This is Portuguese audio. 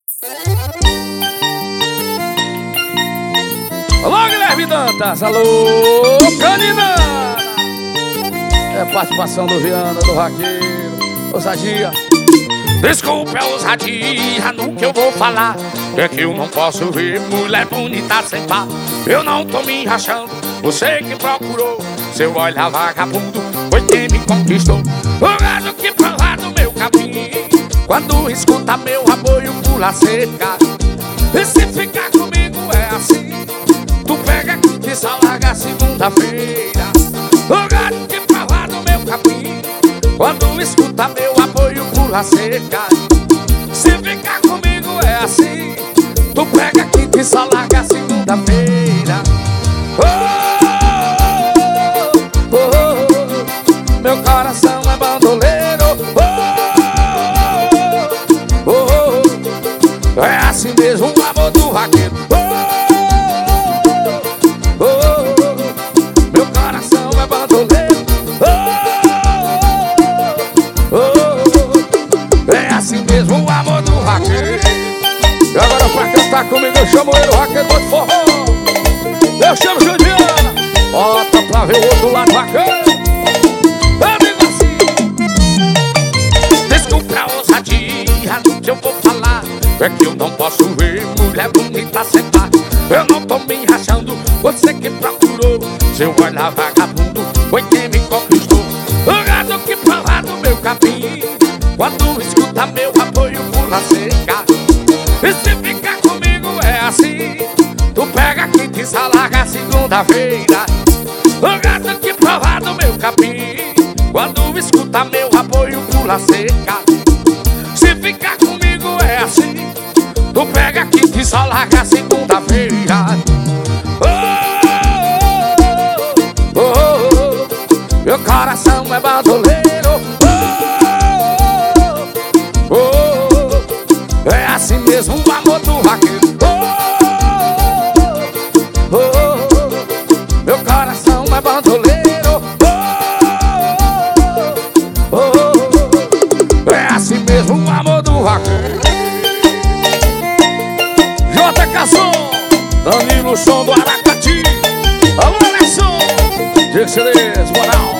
Alô, Guilherme Dantas, alô, Canina. É participação do Viana, do Vaqueiro, ousadia. Desculpa a ousadia no que eu vou falar. É que eu não posso ver mulher bonita sem par. Eu não tô me rachando, você que procurou. Seu olhar vagabundo foi quem me conquistou. O gado que provar do meu caminho, quando escuta meu apoio pula cerca. E se ficar comigo é assim, tu pega e só larga segunda-feira. O gado que provar do meu caminho, quando escuta meu apoio pula cerca. Se ficar comigo é assim, tu pega quinta e só larga segunda-feira. Oh, oh, oh, meu coração é bandoleiro. Oh, oh, oh, é assim mesmo o amor do vaqueiro. Oh, oh, oh, meu coração é bandoleiro. É assim mesmo o amor do vaqueiro. E agora pra cantar comigo eu chamo ele, o Vaqueiro do Forró. Eu chamo Juliana, bota pra ver o outro lado vaqueiro. Eu digo assim: desculpa a ousadia no que eu vou falar. É que eu não posso ver mulher bonita sentar. Eu não tô me rachando, você que procurou. Seu olhar vagabundo foi quem me conquistou. O gado que provar do meu capim, quando escuta meu apoio pula cerca. E se ficar comigo é assim, tu pega quinta e só larga segunda-feira. O gado que provar do meu capim, quando escuta meu apoio pula cerca. Se ficar comigo é assim, tu pega quinta e só larga segunda-feira. Oh, oh, oh, oh, meu coração é bandoleiro. Oh, oh, oh, é assim mesmo o amor do vaqueiro. Oh, oh, oh, meu coração é bandoleiro. Oh, oh, oh, é assim mesmo o amor do vaqueiro. J. Casson, Danilo, som do Aracati. Alô, Alesson, Dixeles, Moral.